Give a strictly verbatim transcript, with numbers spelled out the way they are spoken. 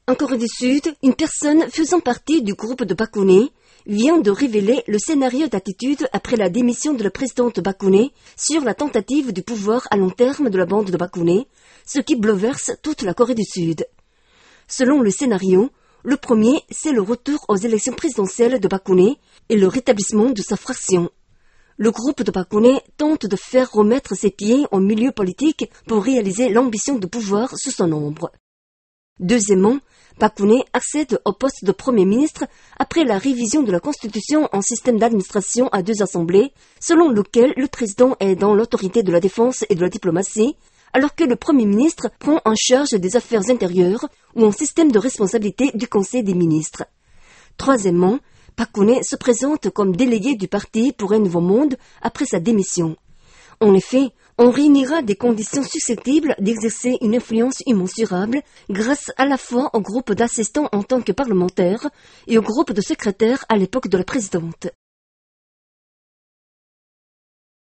En Corée du Sud, une personne faisant partie du groupe de Park Geun-hye vient de révéler le scénario d'attitude après la démission de la présidente Park Geun-hye sur la tentative du pouvoir à long terme de la bande de Park Geun-hye, ce qui bouleverse toute la Corée du Sud. Selon le scénario, le premier, c'est le retour aux élections présidentielles de Park Geun-hye et le rétablissement de sa fraction. Le groupe de Park Geun-hye tente de faire remettre ses pieds au milieu politique pour réaliser l'ambition de pouvoir sous son ombre. Deuxièmement, Park Geun-hye accède au poste de Premier ministre après la révision de la Constitution en système d'administration à deux assemblées, selon lequel le président est dans l'autorité de la défense et de la diplomatie, alors que le Premier ministre prend en charge des affaires intérieures ou en système de responsabilité du Conseil des ministres. Troisièmement, Park Geun-hye se présente comme délégué du parti pour un nouveau monde après sa démission. En effet, on réunira des conditions susceptibles d'exercer une influence immensurable grâce à la fois au groupe d'assistants en tant que parlementaire et au groupe de secrétaires à l'époque de la présidente.